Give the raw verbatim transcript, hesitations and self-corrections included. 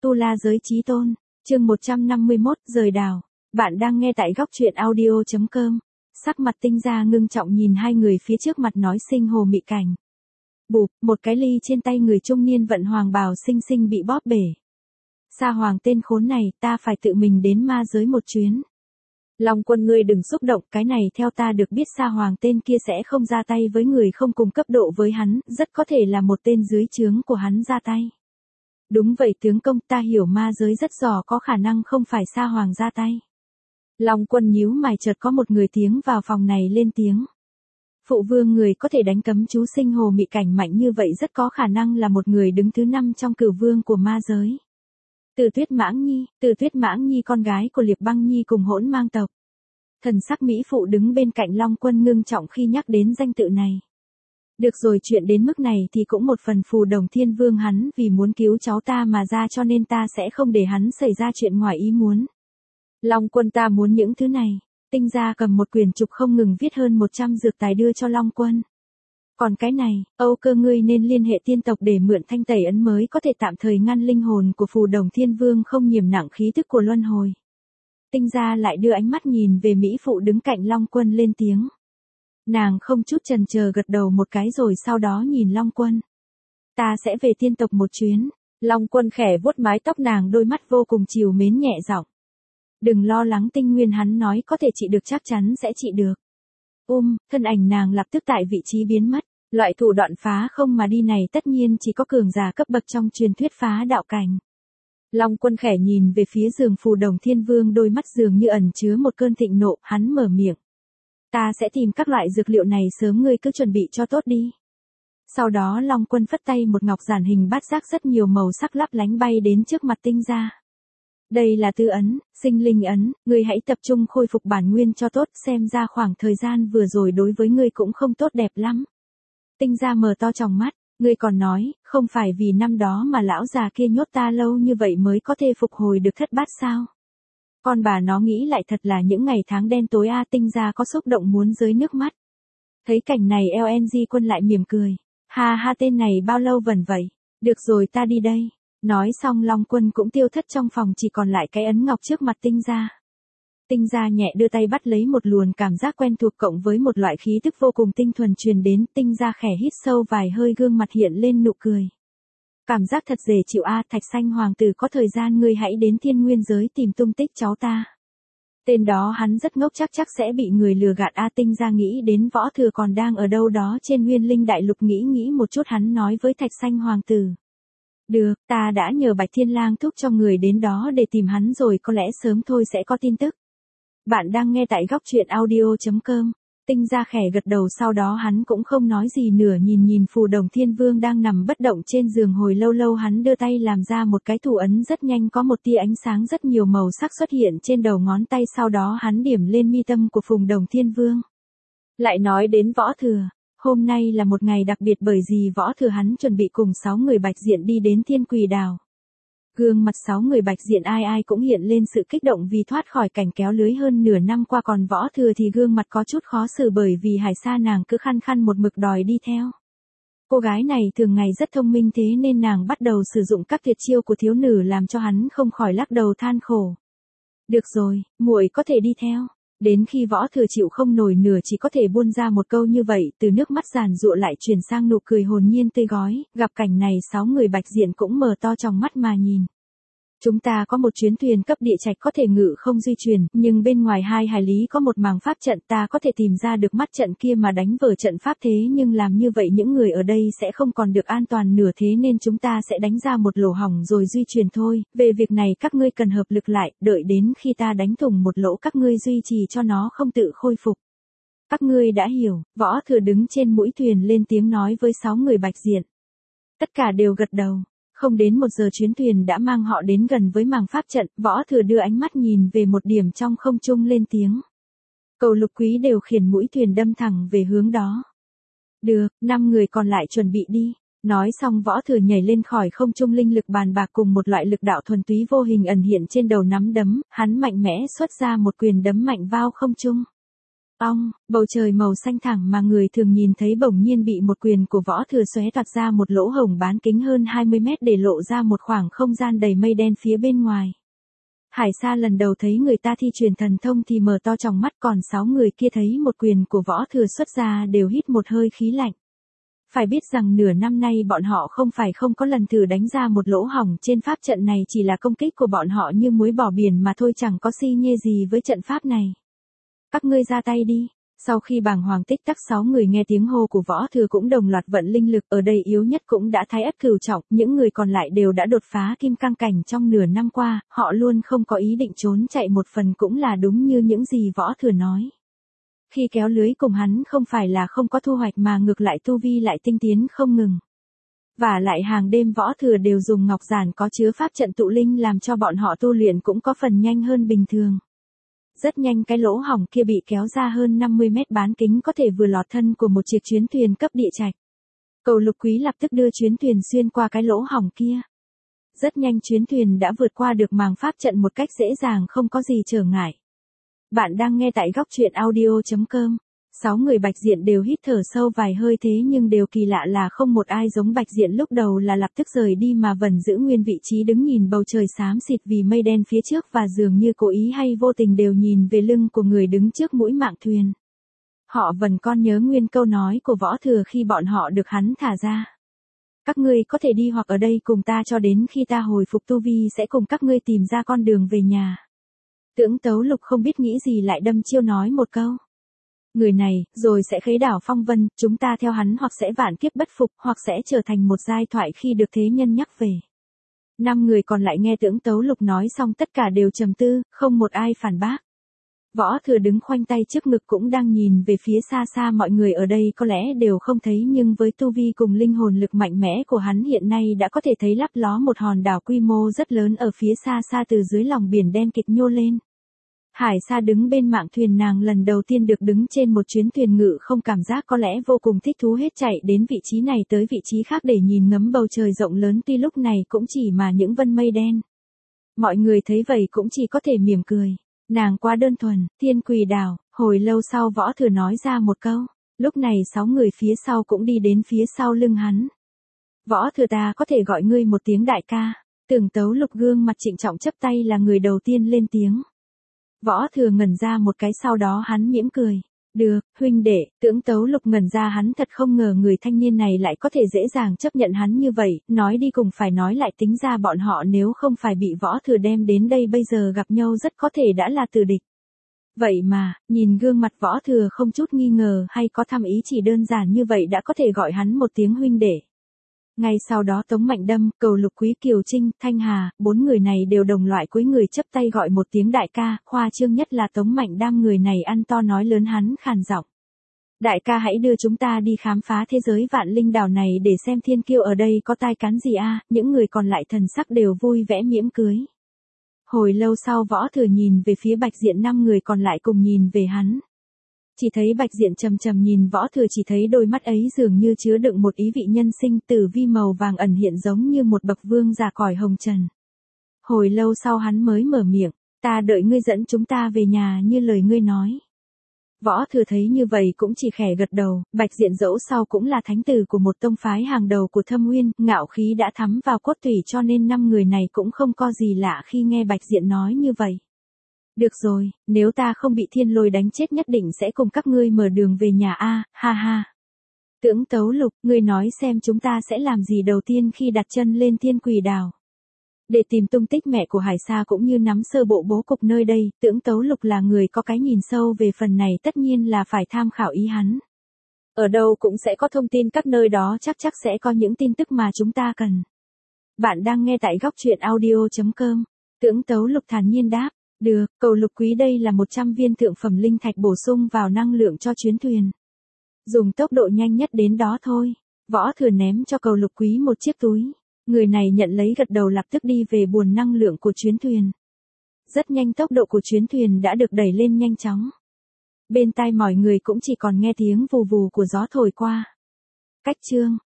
Tu La Giới Chí Tôn, chương một trăm năm mươi mốt, rời đảo. Bạn đang nghe tại góc truyện audio chấm com. Sắc mặt Tinh Gia ngưng trọng nhìn hai người phía trước mặt nói sinh hồ mị cảnh. Bụp, một cái ly trên tay người trung niên vận hoàng bào xinh xinh bị bóp bể. Sa Hoàng tên khốn này, ta phải tự mình đến ma giới một chuyến. Long Quân ngươi đừng xúc động, cái này theo ta được biết Sa Hoàng tên kia sẽ không ra tay với người không cùng cấp độ với hắn, rất có thể là một tên dưới trướng của hắn ra tay. Đúng vậy tướng công, ta hiểu ma giới rất giỏi, có khả năng không phải Sa Hoàng ra tay. Long Quân nhíu mày, chợt có một người tiếng vào phòng này lên tiếng. Phụ vương người có thể đánh cấm chú sinh hồ mị cảnh mạnh như vậy rất có khả năng là một người đứng thứ năm trong cửu vương của ma giới. Từ Tuyết Mãng Nhi, Từ Tuyết Mãng Nhi con gái của Liệp Băng Nhi cùng hỗn mang tộc. Thần sắc mỹ phụ đứng bên cạnh Long Quân ngưng trọng khi nhắc đến danh tự này. Được rồi, chuyện đến mức này thì cũng một phần Phù Đồng Thiên Vương hắn vì muốn cứu cháu ta mà ra, cho nên ta sẽ không để hắn xảy ra chuyện ngoài ý muốn. Long Quân, ta muốn những thứ này. Tinh Gia cầm một quyển trục không ngừng viết hơn một trăm dược tài đưa cho Long Quân. Còn cái này, Âu Cơ ngươi nên liên hệ tiên tộc để mượn thanh tẩy ấn mới có thể tạm thời ngăn linh hồn của Phù Đồng Thiên Vương không nhiễm nặng khí tức của luân hồi. Tinh Gia lại đưa ánh mắt nhìn về mỹ phụ đứng cạnh Long Quân lên tiếng. Nàng không chút chần chờ gật đầu một cái rồi sau đó nhìn Long Quân. Ta sẽ về tiên tộc một chuyến. Long Quân khẽ vuốt mái tóc nàng, đôi mắt vô cùng trìu mến nhẹ giọng. Đừng lo lắng, tinh nguyên hắn nói có thể trị được chắc chắn sẽ trị được. Um, thân ảnh nàng lập tức tại vị trí biến mất. Loại thủ đoạn phá không mà đi này tất nhiên chỉ có cường giả cấp bậc trong truyền thuyết phá đạo cảnh. Long Quân khẽ nhìn về phía giường Phù Đồng Thiên Vương, đôi mắt dường như ẩn chứa một cơn thịnh nộ, hắn mở miệng. Ta sẽ tìm các loại dược liệu này sớm, ngươi cứ chuẩn bị cho tốt đi. Sau đó Long Quân phất tay, một ngọc giản hình bát giác rất nhiều màu sắc lấp lánh bay đến trước mặt Tinh Gia. Đây là tư ấn, sinh linh ấn, ngươi hãy tập trung khôi phục bản nguyên cho tốt, xem ra khoảng thời gian vừa rồi đối với ngươi cũng không tốt đẹp lắm. Tinh Gia mở to tròng mắt, ngươi còn nói, không phải vì năm đó mà lão già kia nhốt ta lâu như vậy mới có thể phục hồi được thất bát sao? Con bà nó nghĩ lại thật là những ngày tháng đen tối a. Tinh Gia có xúc động muốn rơi nước mắt. Thấy cảnh này lờ en giê Quân lại mỉm cười. Ha ha, tên này bao lâu vẩn vậy? Được rồi, ta đi đây. Nói xong Long Quân cũng tiêu thất trong phòng, chỉ còn lại cái ấn ngọc trước mặt Tinh Gia. Tinh Gia nhẹ đưa tay bắt lấy, một luồng cảm giác quen thuộc cộng với một loại khí tức vô cùng tinh thuần truyền đến. Tinh Gia khẽ hít sâu vài hơi, gương mặt hiện lên nụ cười. Cảm giác thật dễ chịu a. Thạch Xanh Hoàng tử, có thời gian ngươi hãy đến Thiên Nguyên giới tìm tung tích cháu ta. Tên đó hắn rất ngốc, chắc chắc sẽ bị người lừa gạt a. Tinh Gia nghĩ đến Võ Thừa còn đang ở đâu đó trên Nguyên Linh Đại Lục, nghĩ nghĩ một chút hắn nói với Thạch Xanh Hoàng tử. Được, ta đã nhờ Bạch Thiên Lang thúc cho người đến đó để tìm hắn rồi, có lẽ sớm thôi sẽ có tin tức. Bạn đang nghe tại góc truyện audio chấm com. Tinh Gia khẽ gật đầu, sau đó hắn cũng không nói gì nữa, nhìn nhìn Phù Đồng Thiên Vương đang nằm bất động trên giường hồi lâu lâu, hắn đưa tay làm ra một cái thủ ấn, rất nhanh có một tia ánh sáng rất nhiều màu sắc xuất hiện trên đầu ngón tay, sau đó hắn điểm lên mi tâm của Phù Đồng Thiên Vương. Lại nói đến Võ Thừa, hôm nay là một ngày đặc biệt bởi vì Võ Thừa hắn chuẩn bị cùng sáu người Bạch Diện đi đến Thiên Quỷ Đảo. Gương mặt sáu người Bạch Diện ai ai cũng hiện lên sự kích động vì thoát khỏi cảnh kéo lưới hơn nửa năm qua, còn Võ Thừa thì gương mặt có chút khó xử bởi vì Hải Sa nàng cứ khăng khăng một mực đòi đi theo. Cô gái này thường ngày rất thông minh, thế nên nàng bắt đầu sử dụng các tuyệt chiêu của thiếu nữ làm cho hắn không khỏi lắc đầu than khổ. Được rồi, muội có thể đi theo. Đến khi Võ Thừa chịu không nổi nửa chỉ có thể buôn ra một câu như vậy, từ nước mắt giàn giụa lại chuyển sang nụ cười hồn nhiên tươi gói. Gặp cảnh này sáu người Bạch Diện cũng mở to tròng mắt mà nhìn. Chúng ta có một chuyến thuyền cấp địa trạch có thể ngự không di chuyển, nhưng bên ngoài hai hải lý có một màng pháp trận, ta có thể tìm ra được mắt trận kia mà đánh vỡ trận pháp, thế nhưng làm như vậy những người ở đây sẽ không còn được an toàn nữa, thế nên chúng ta sẽ đánh ra một lỗ hổng rồi di chuyển thôi. Về việc này các ngươi cần hợp lực lại, đợi đến khi ta đánh thủng một lỗ các ngươi duy trì cho nó không tự khôi phục. Các ngươi đã hiểu. Võ Thừa đứng trên mũi thuyền lên tiếng nói với sáu người Bạch Diện. Tất cả đều gật đầu. Không đến một giờ chuyến thuyền đã mang họ đến gần với màng pháp trận. Võ Thừa đưa ánh mắt nhìn về một điểm trong không trung lên tiếng. Cầu Lục Quý đều khiển mũi thuyền đâm thẳng về hướng đó. Được, năm người còn lại chuẩn bị đi. Nói xong Võ Thừa nhảy lên khỏi không trung, linh lực bàn bạc cùng một loại lực đạo thuần túy vô hình ẩn hiện trên đầu nắm đấm, hắn mạnh mẽ xuất ra một quyền đấm mạnh vào không trung. Ong, bầu trời màu xanh thẳm mà người thường nhìn thấy bỗng nhiên bị một quyền của Võ Thừa xóe toạc ra một lỗ hổng bán kính hơn hai mươi mét để lộ ra một khoảng không gian đầy mây đen phía bên ngoài. Hải Sa lần đầu thấy người ta thi truyền thần thông thì mở to tròng mắt, còn sáu người kia thấy một quyền của Võ Thừa xuất ra đều hít một hơi khí lạnh. Phải biết rằng nửa năm nay bọn họ không phải không có lần thử đánh ra một lỗ hổng trên pháp trận này, chỉ là công kích của bọn họ như muối bỏ biển mà thôi, chẳng có si nhê gì với trận pháp này. Các ngươi ra tay đi. Sau khi bàng hoàng tích tắc sáu người nghe tiếng hô của Võ Thừa cũng đồng loạt vận linh lực, ở đây yếu nhất cũng đã thái ất cửu trọng, những người còn lại đều đã đột phá kim cang cảnh trong nửa năm qua, họ luôn không có ý định trốn chạy, một phần cũng là đúng như những gì Võ Thừa nói. Khi kéo lưới cùng hắn không phải là không có thu hoạch mà ngược lại tu vi lại tinh tiến không ngừng. Và lại hàng đêm Võ Thừa đều dùng ngọc giản có chứa pháp trận tụ linh làm cho bọn họ tu luyện cũng có phần nhanh hơn bình thường. Rất nhanh cái lỗ hổng kia bị kéo ra hơn năm mươi mét bán kính, có thể vừa lọt thân của một chiếc chuyến thuyền cấp địa trạch. Cầu Lục Quý lập tức đưa chuyến thuyền xuyên qua cái lỗ hổng kia. Rất nhanh chuyến thuyền đã vượt qua được màng pháp trận một cách dễ dàng, không có gì trở ngại. Bạn đang nghe tại góc truyện audio chấm com. Sáu người Bạch Diện đều hít thở sâu vài hơi, thế nhưng đều kỳ lạ là không một ai giống Bạch Diện lúc đầu là lập tức rời đi mà vẫn giữ nguyên vị trí đứng nhìn bầu trời xám xịt vì mây đen phía trước, và dường như cố ý hay vô tình đều nhìn về lưng của người đứng trước mũi mạng thuyền. Họ vẫn còn nhớ nguyên câu nói của Võ Thừa khi bọn họ được hắn thả ra. Các ngươi có thể đi hoặc ở đây cùng ta cho đến khi ta hồi phục tu vi sẽ cùng các ngươi tìm ra con đường về nhà. Tưởng Tấu Lục không biết nghĩ gì lại đâm chiêu nói một câu. Người này, rồi sẽ khế đảo phong vân, chúng ta theo hắn hoặc sẽ vạn kiếp bất phục, hoặc sẽ trở thành một giai thoại khi được thế nhân nhắc về. Năm người còn lại nghe Tưởng Tấu Lục nói xong tất cả đều trầm tư, không một ai phản bác. Võ Thừa đứng khoanh tay trước ngực cũng đang nhìn về phía xa xa, mọi người ở đây có lẽ đều không thấy nhưng với tu vi cùng linh hồn lực mạnh mẽ của hắn hiện nay đã có thể thấy lấp ló một hòn đảo quy mô rất lớn ở phía xa xa từ dưới lòng biển đen kịt nhô lên. Hải Sa đứng bên mạng thuyền, nàng lần đầu tiên được đứng trên một chuyến thuyền ngự không cảm giác, có lẽ vô cùng thích thú, hết chạy đến vị trí này tới vị trí khác để nhìn ngắm bầu trời rộng lớn, tuy lúc này cũng chỉ mà những vân mây đen. Mọi người thấy vậy cũng chỉ có thể mỉm cười. Nàng quá đơn thuần, Thiên Quỳ Đảo. Hồi lâu sau Võ Thừa nói ra một câu. Lúc này sáu người phía sau cũng đi đến phía sau lưng hắn. Võ Thừa, ta có thể gọi ngươi một tiếng đại ca. Tưởng Tấu Lục gương mặt trịnh trọng chấp tay là người đầu tiên lên tiếng. Võ Thừa ngẩn ra một cái, sau đó hắn mỉm cười. Được, huynh đệ. Tưởng Tấu Lục ngẩn ra, hắn thật không ngờ người thanh niên này lại có thể dễ dàng chấp nhận hắn như vậy, nói đi cùng phải nói lại, tính ra bọn họ nếu không phải bị Võ Thừa đem đến đây bây giờ gặp nhau rất có thể đã là tử địch. Vậy mà, nhìn gương mặt Võ Thừa không chút nghi ngờ hay có thăm ý, chỉ đơn giản như vậy đã có thể gọi hắn một tiếng huynh đệ. Ngay sau đó Tống Mạnh Đâm, Cầu Lục Quý, Kiều Trinh, Thanh Hà, bốn người này đều đồng loại cúi người chấp tay gọi một tiếng đại ca, khoa trương nhất là Tống Mạnh Đam, người này ăn to nói lớn, hắn khàn giọng. Đại ca, hãy đưa chúng ta đi khám phá thế giới Vạn Linh Đảo này để xem thiên kiêu ở đây có tai cán gì a. Những người còn lại thần sắc đều vui vẻ mỉm cười. Hồi lâu sau Võ Thừa nhìn về phía Bạch Diện, năm người còn lại cùng nhìn về hắn. Chỉ thấy Bạch Diện trầm trầm nhìn Võ Thừa, chỉ thấy đôi mắt ấy dường như chứa đựng một ý vị nhân sinh, tử vi màu vàng ẩn hiện giống như một bậc vương giả cõi hồng trần. Hồi lâu sau hắn mới mở miệng, ta đợi ngươi dẫn chúng ta về nhà như lời ngươi nói. Võ Thừa thấy như vậy cũng chỉ khẽ gật đầu. Bạch Diện dẫu sau cũng là thánh tử của một tông phái hàng đầu của Thâm Nguyên, ngạo khí đã thấm vào cốt tủy, cho nên năm người này cũng không có gì lạ khi nghe Bạch Diện nói như vậy. Được rồi, nếu ta không bị thiên lôi đánh chết nhất định sẽ cùng các ngươi mở đường về nhà a, ha ha. Tưởng Tấu Lục, ngươi nói xem chúng ta sẽ làm gì đầu tiên khi đặt chân lên Thiên Quỳ Đảo. Để tìm tung tích mẹ của Hải Sa cũng như nắm sơ bộ bố cục nơi đây, Tưởng Tấu Lục là người có cái nhìn sâu về phần này, tất nhiên là phải tham khảo ý hắn. Ở đâu cũng sẽ có thông tin, các nơi đó chắc chắc sẽ có những tin tức mà chúng ta cần. Bạn đang nghe tại góc truyện audio chấm com. Tưởng Tấu Lục thản nhiên đáp. Được, Cầu Lục Quý, đây là một trăm viên thượng phẩm linh thạch bổ sung vào năng lượng cho chuyến thuyền. Dùng tốc độ nhanh nhất đến đó thôi. Võ Thừa ném cho Cầu Lục Quý một chiếc túi. Người này nhận lấy gật đầu, lập tức đi về buồng năng lượng của chuyến thuyền. Rất nhanh tốc độ của chuyến thuyền đã được đẩy lên nhanh chóng. Bên tai mọi người cũng chỉ còn nghe tiếng vù vù của gió thổi qua. Cách chương